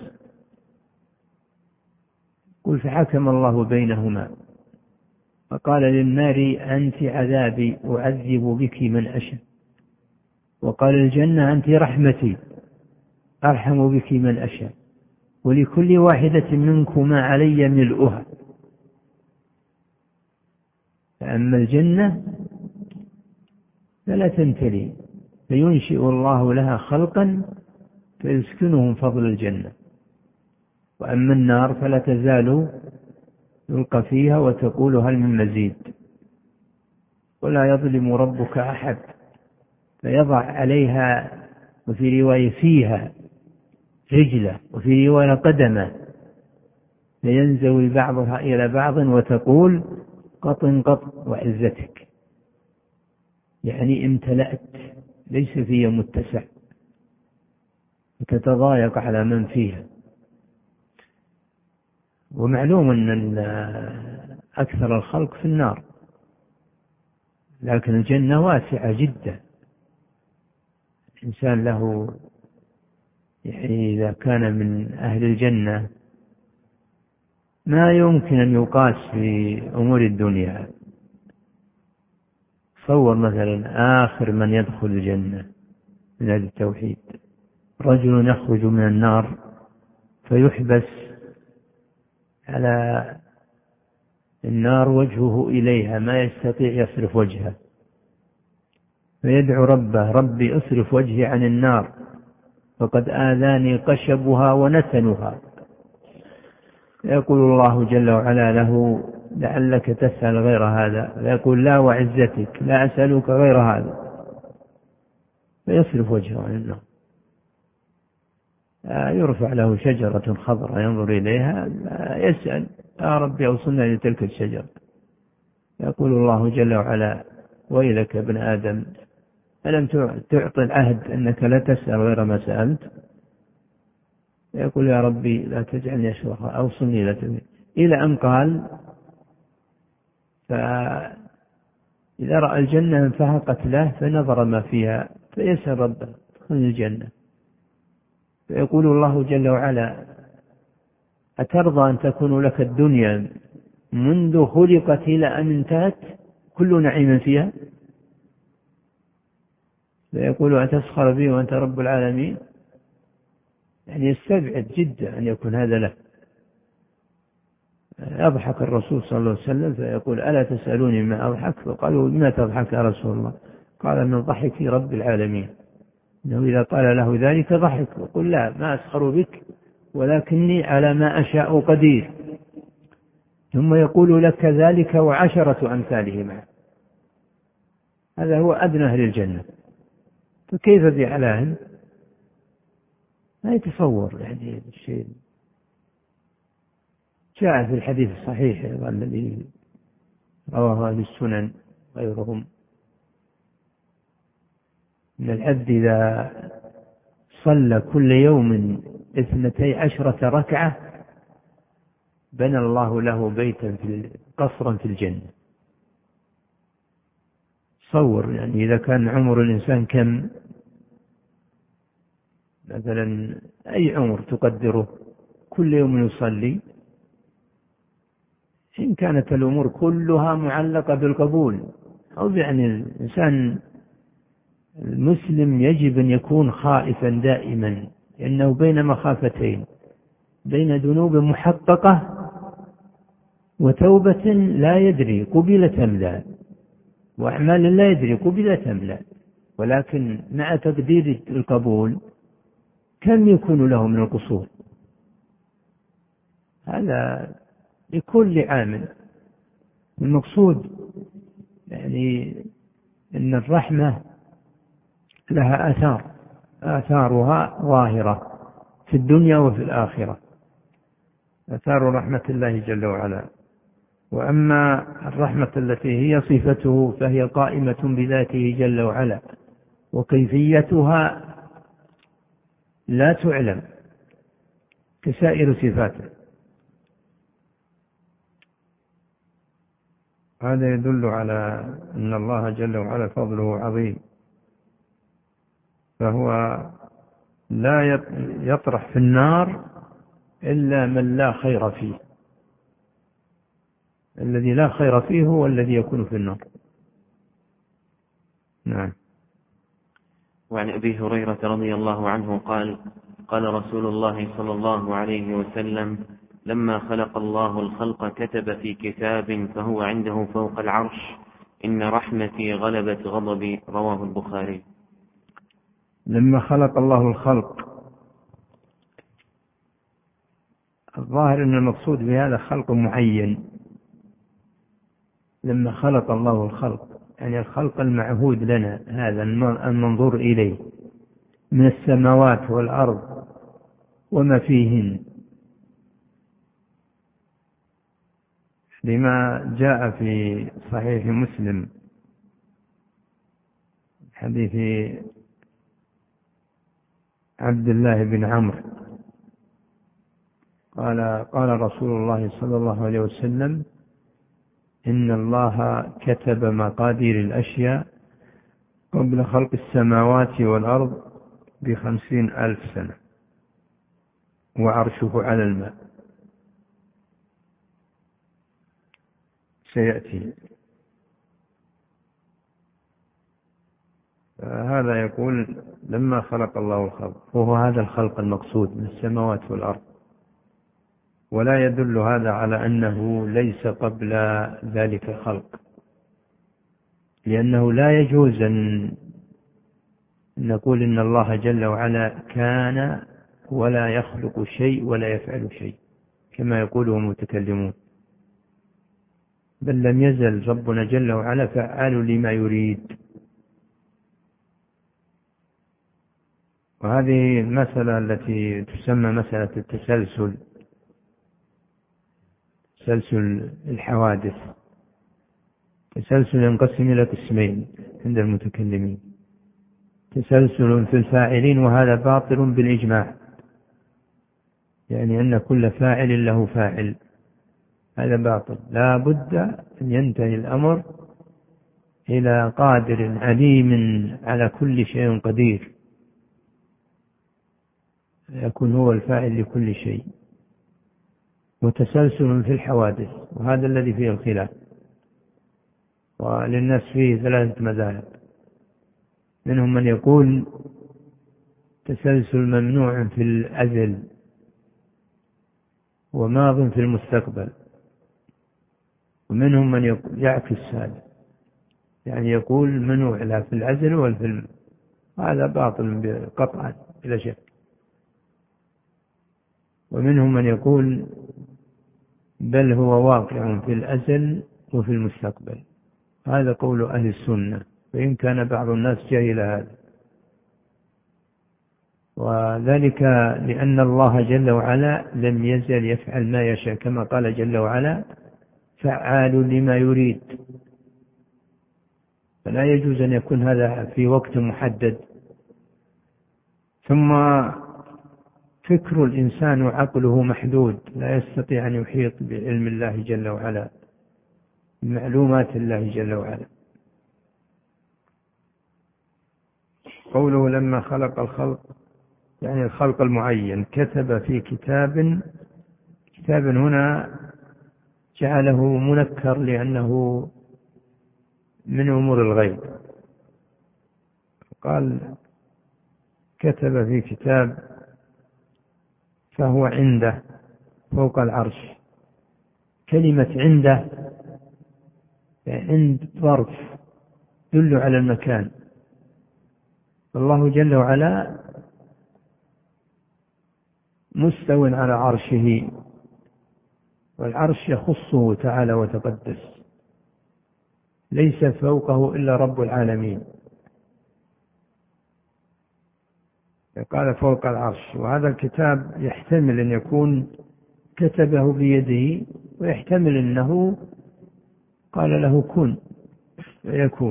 قل فحكم الله بينهما فقال للنار: أنت عذابي أعذب بك من أشاء. وقال الجنة: أنت رحمتي أرحم بك من أشاء، ولكل واحدة منكما علي ملؤها. فأما الجنة فلا تمتلي، فينشئ الله لها خلقا فيسكنهم فضل الجنة. وأما النار فلا تزال يلقى فيها وتقول: هل من مزيد؟ ولا يظلم ربك أحد، فيضع عليها، وفي رواية فيها، رجله، وفي رواية قدمه، فينزوي بعضها إلى بعض وتقول: قط قط وعزتك، يعني امتلأت ليس فيها متسع، وتتضايق على من فيها. ومعلوم أن أكثر الخلق في النار، لكن الجنة واسعة جدا، الإنسان له يعني إذا كان من أهل الجنة ما يمكن أن يقاس في أمور الدنيا. تصور مثلا آخر من يدخل الجنة من أهل التوحيد، رجل يخرج من النار فيحبس على النار وجهه إليها ما يستطيع يصرف وجهه، فيدعو ربه: ربي اصرف وجهي عن النار فقد آذاني قشبها ونتنها. يقول الله جل وعلا له: لعلك تسأل غير هذا، فيقول: لا وعزتك لا أسألك غير هذا، فيصرف وجهه عن النار. يرفع له شجرة خضراء ينظر إليها يسأل: يا ربي أوصلنا لتلك الشجرة. يقول الله جل وعلا: ويلك ابن آدم، ألم تعطي العهد أنك لا تسأل غير ما سألت؟ يقول: يا ربي لا تجعلني أشرح، أوصلني لتلك، إلى أن قال: فإذا رأى الجنة انفهقت له فنظر ما فيها فيسأل ربه: ادخلني الجنة. فيقول الله جل وعلا: أترضى أن تكون لك الدنيا منذ خلقت إلى أن انتهت كل نعيم فيها؟ فيقول: أتسخر بي وأنت رب العالمين؟ يعني يستبعد جدا أن يكون هذا له. يضحك الرسول صلى الله عليه وسلم فيقول: ألا تسألوني ما أضحك؟ فقالوا: لما تضحك يا رسول الله؟ قال: من ضحك رب العالمين، إنه إذا قال له ذلك ضحك وقل: لا، ما أسخر بك ولكني على ما أشاء قدير. ثم يقول لك ذلك وعشرة أمثاله معه. هذا هو أدنى أهل الجنة، فكيف بأعلاهم؟ ما يتصور يعني الشيء. جاء في الحديث الصحيح الذي رواه أهل السنن غيرهم: إن العبد إذا صلى كل يوم اثنتي عشرة ركعة بنى الله له بيتا في قصرا في الجنة. تصور يعني إذا كان عمر الإنسان كم، مثلا أي عمر تقدره، كل يوم يصلي، إن كانت الأمور كلها معلقة بالقبول، أو يعني الإنسان المسلم يجب أن يكون خائفا دائما، لأنه بين مخافتين: بين ذنوب محققة وتوبة لا يدري قبلت أم لا، وأعمال لا يدري قبلت أم لا، ولكن مع تقدير القبول كم يكون له من القصور. هذا لكل عامل. المقصود يعني أن الرحمة لها آثار، آثارها ظاهرة في الدنيا وفي الآخرة، آثار رحمة الله جل وعلا. وأما الرحمة التي هي صفته فهي قائمة بذاته جل وعلا، وكيفيتها لا تعلم كسائر صفاته. هذا يدل على أن الله جل وعلا فضله عظيم، فهو لا يطرح في النار إلا من لا خير فيه. الذي لا خير فيه هو الذي يكون في النار. نعم. وعن أبي هريرة رضي الله عنه قال: قال رسول الله صلى الله عليه وسلم: لما خلق الله الخلق كتب في كتاب فهو عنده فوق العرش: إن رحمتي غلبت غضبي. رواه البخاري. لما خلق الله الخلق، الظاهر أن المقصود بهذا خلق معين. لما خلق الله الخلق يعني الخلق المعهود لنا، هذا المنظور إليه من السماوات والأرض وما فيهن، لما جاء في صحيح مسلم حديث عبد الله بن عمرو قال: قال رسول الله صلى الله عليه وسلم: إن الله كتب مقادير الأشياء قبل خلق السماوات والأرض بخمسين ألف سنة. وعرشه على الماء سيأتي. هذا يقول لما خلق الله الخلق، وهو هذا الخلق المقصود من السماوات والأرض، ولا يدل هذا على أنه ليس قبل ذلك خلق، لأنه لا يجوز أن نقول إن الله جل وعلا كان ولا يخلق شيء ولا يفعل شيء كما يقوله المتكلمون، بل لم يزل ربنا جل وعلا فعال لما يريد. وهذه المسألة التي تسمى مسألة التسلسل، تسلسل الحوادث، تسلسل ينقسم إلى قسمين عند المتكلمين: تسلسل في الفاعلين، وهذا باطل بالإجماع، يعني أن كل فاعل له فاعل، هذا باطل. لا بد أن ينتهي الأمر إلى قادر عليم على كل شيء قدير، يكون هو الفاعل لكل شيء. وتسلسل في الحوادث، وهذا الذي فيه الخلاف، وللناس فيه ثلاثة مذاهب: منهم من يقول تسلسل ممنوع في الأزل وماض في المستقبل، ومنهم من يعكس هذا، يعني يقول منوع لا في الأزل ولا في الم... هذا باطل قطعا بلا شك. ومنهم من يقول بل هو واقع في الأزل وفي المستقبل، هذا قول أهل السنة، وإن كان بعض الناس جاهل هذا، وذلك لأن الله جل وعلا لم يزل يفعل ما يشاء، كما قال جل وعلا: فعال لما يريد. فلا يجوز أن يكون هذا في وقت محدد. ثم فكر الإنسان وعقله محدود، لا يستطيع أن يحيط بعلم الله جل وعلا، بمعلومات الله جل وعلا. قوله لما خلق الخلق يعني الخلق المعين، كتب في كتاب، كتاب هنا جعله منكر لأنه من أمور الغيب، قال كتب في كتاب، فهو عنده فوق العرش. كلمة عنده عند ظرف يدل على المكان، الله جل وعلا مستو على عرشه، والعرش يخصه تعالى وتقدس، ليس فوقه إلا رب العالمين، قال فوق العرش. وهذا الكتاب يحتمل أن يكون كتبه بيده، ويحتمل أنه قال له كن فيكون.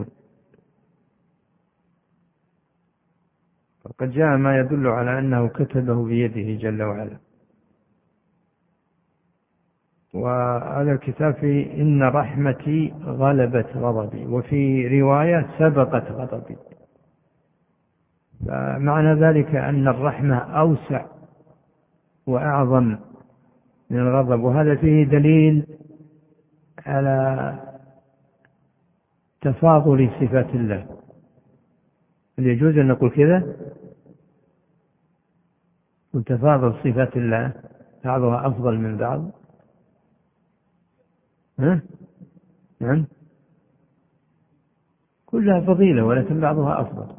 وقد جاء ما يدل على أنه كتبه بيده جل وعلا. وهذا الكتاب في إن رحمتي غلبت غضبي، وفي رواية سبقت غضبي، فمعنى ذلك أن الرحمة أوسع وأعظم من الغضب، وهذا فيه دليل على تفاضل صفات الله. هل يجوز أن نقول كذا؟ وتفاضل صفات الله بعضها أفضل من بعض؟ ها؟ نعم، كلها فضيلة ولكن بعضها أفضل.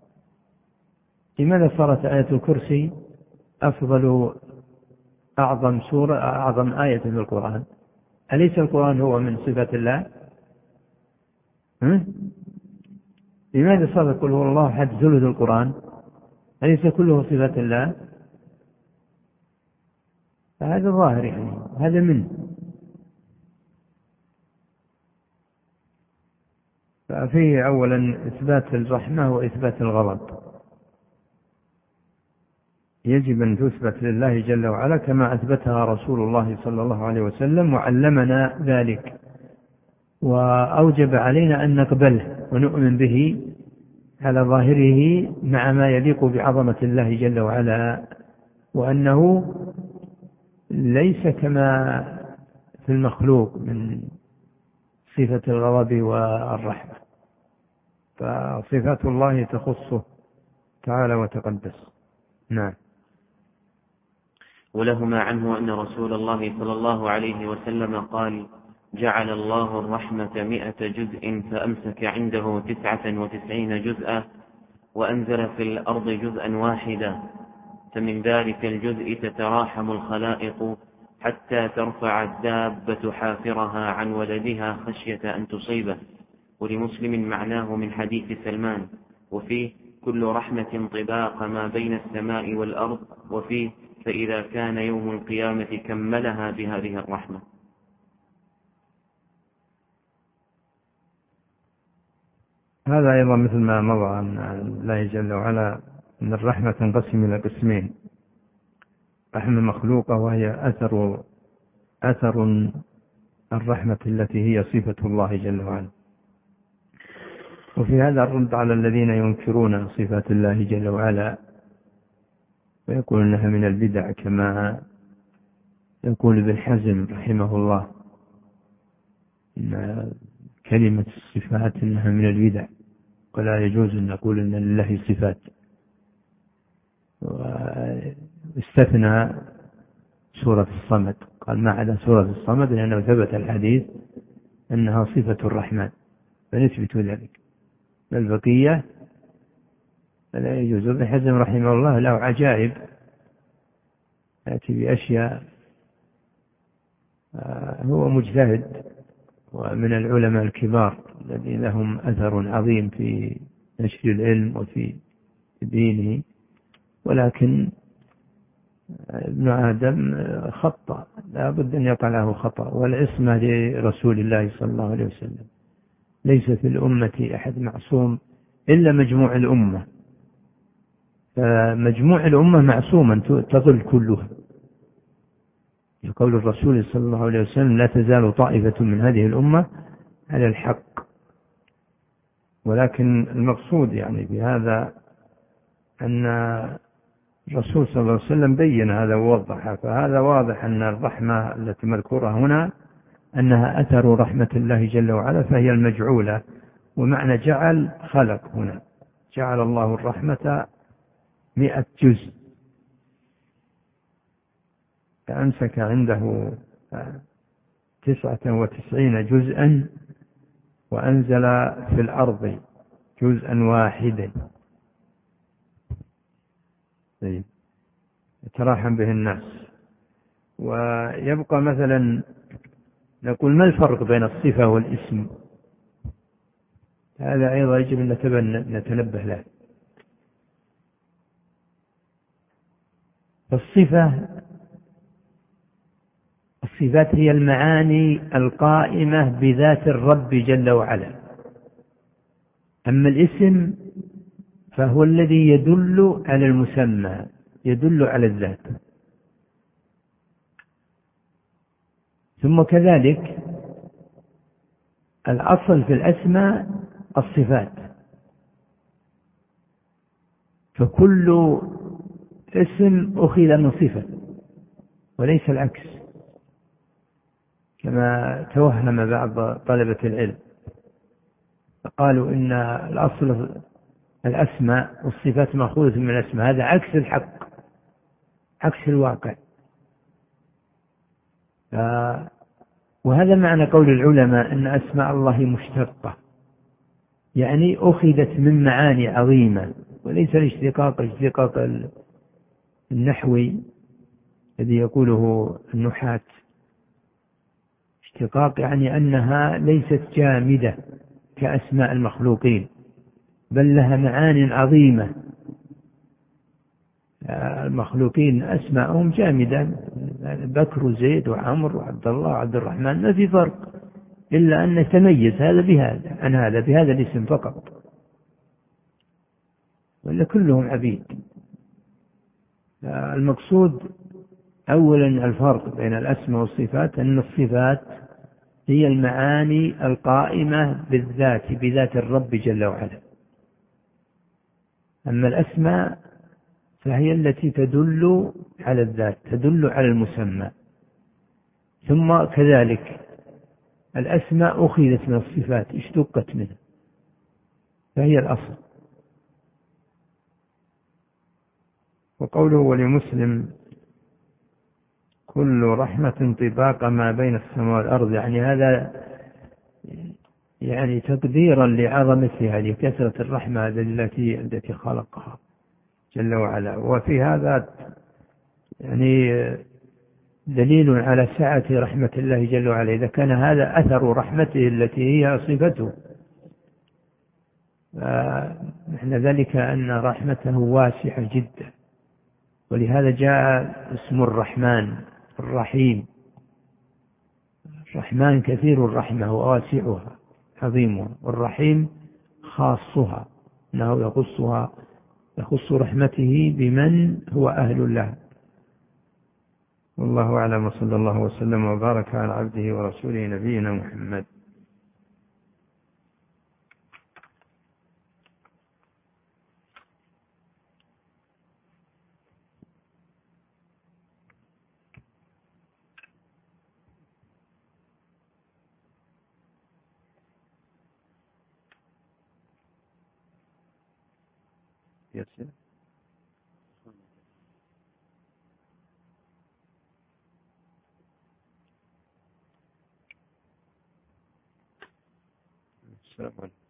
لماذا صارت آية الكرسي أفضل أعظم سورة أعظم آية في القرآن؟ أليس القرآن هو من صفات الله؟ ها؟ لماذا صار يقول هو الله أحد ثلث القرآن؟ أليس كله صفات الله؟ فهذا ظاهر، يعني هذا منه. ففيه أولا إثبات الرحمة وإثبات الغضب، يجب أن تثبت لله جل وعلا كما أثبتها رسول الله صلى الله عليه وسلم وعلمنا ذلك، وأوجب علينا أن نقبله ونؤمن به على ظاهره مع ما يليق بعظمة الله جل وعلا، وأنه ليس كما في المخلوق من صفة الغضب والرحمة، فصفات الله تخصه تعالى وتقدس. نعم. ولهما عنه أن رسول الله صلى الله عليه وسلم قال: جعل الله الرحمة مئة جزء فأمسك عنده تسعة وتسعين جزءا وأنزل في الأرض جزءا واحدا، فمن ذلك الجزء تتراحم الخلائق حتى ترفع الدابة حافرها عن ولدها خشية أن تصيبه. ولمسلم معناه من حديث سلمان، وفيه: كل رحمة طباق ما بين السماء والأرض، وفيه: فإذا كان يوم القيامة كملها بهذه الرحمة. هذا أيضا مثل ما مضى أن الله جل وعلا أن الرحمة تنقسم إلى قسمين: رحمة مخلوقة وهي أثر أثر الرحمة التي هي صفة الله جل وعلا، وفي هذا الرد على الذين ينكرون صفات الله جل وعلا ويقول أنها من البدع، كما يقول ابن حزم رحمه الله إن كلمة الصفات إنها من البدع ولا يجوز أن نقول أن لله صفات. واستثنى سورة الصمد، قال ما عدا سورة الصمد لأنه ثبت الحديث أنها صفة الرحمن فنثبت ذلك، البقية فلا يجوز. ابن حزم رحمه الله له عجائب، يأتي بأشياء. هو مجتهد ومن العلماء الكبار الذين لهم أثر عظيم في نشر العلم وفي دينه، ولكن ابن آدم خطأ، لا بد أن يقع له خطأ. والعصمة لرسول الله صلى الله عليه وسلم، ليس في الأمة أحد معصوم إلا مجموع الأمة، فمجموع الأمة معصوما تضل كلها. يقول الرسول صلى الله عليه وسلم: لا تزال طائفة من هذه الأمة على الحق. ولكن المقصود يعني بهذا أن الرسول صلى الله عليه وسلم بين هذا ووضحه، فهذا واضح أن الرحمة التي مذكورة هنا أنها أثر رحمة الله جل وعلا، فهي المجعولة. ومعنى جعل خلق، هنا جعل الله الرحمة مئة جزء فأمسك عنده تسعة وتسعين جزءا وأنزل في الأرض جزءا واحدا يتراحم به الناس. ويبقى مثلا نقول: ما الفرق بين الصفة والاسم؟ هذا أيضا يجب أن نتنبه له. الصفة الصفات هي المعاني القائمة بذات الرب جل وعلا، أما الاسم فهو الذي يدل على المسمى، يدل على الذات. ثم كذلك الأصل في الأسماء الصفات، فكل اسم أخذ من صفة وليس العكس، كما توهم بعض طلبة العلم قالوا إن الأصل الأسماء والصفات مأخوذة من الأسماء. هذا عكس الحق، عكس الواقع. وهذا معنى قول العلماء أن أسماء الله مشتقة، يعني أخذت من معاني عظيمة، وليس الاشتقاق الاشتقاق النحوي الذي يقوله النحاة. اشتقاق يعني أنها ليست جامدة كأسماء المخلوقين، بل لها معان عظيمة. المخلوقين أسماءهم جامدة، بكر وزيد وعمر وعبد الله وعبد الرحمن، ما في فرق، إلا أن نتميز هذا بهذا عن هذا بهذا الاسم فقط، ولا كلهم عبيد. المقصود أولا الفرق بين الأسماء والصفات، أن الصفات هي المعاني القائمة بالذات بذات الرب جل وعلا، أما الأسماء فهي التي تدل على الذات، تدل على المسمى. ثم كذلك الأسماء أخذت من الصفات اشتقت منها فهي الأصل. وقوله ولمسلم كل رحمة طباق ما بين السماء والأرض، يعني هذا يعني تقديرا لعظمتها لكثرة الرحمة التي التي خلقها جل وعلا. وفي هذا يعني دليل على سعة رحمة الله جل وعلا إذا كان هذا أثر رحمته التي هي صفته. معنى ذلك أن رحمته واسعة جدا، ولهذا جاء اسم الرحمن الرحيم. الرحمن كثير الرحمة وواسعها عظيمها، والرحيم خاصها أنه يخصها يخص رحمته بمن هو أهل له. والله أعلم، وصلى الله وسلم وبارك على عبده ورسوله نبينا محمد. يسير. السلام عليكم.